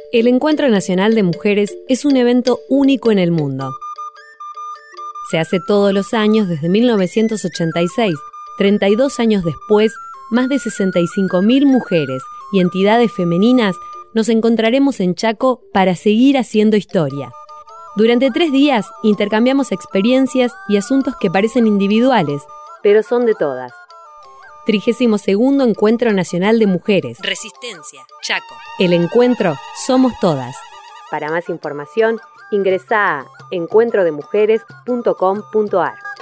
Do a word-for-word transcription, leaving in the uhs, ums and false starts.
El Encuentro Nacional de Mujeres es un evento único en el mundo. Se hace todos los años desde mil novecientos ochenta y seis. treinta y dos años después, más de sesenta y cinco mil mujeres y entidades femeninas nos encontraremos en Chaco para seguir haciendo historia. Durante tres días intercambiamos experiencias y asuntos que parecen individuales, pero son de todas. trigésimo segundo Encuentro Nacional de Mujeres. Resistencia, Chaco. El encuentro somos todas. Para más información, ingresá a encuentro de mujeres punto com punto a r.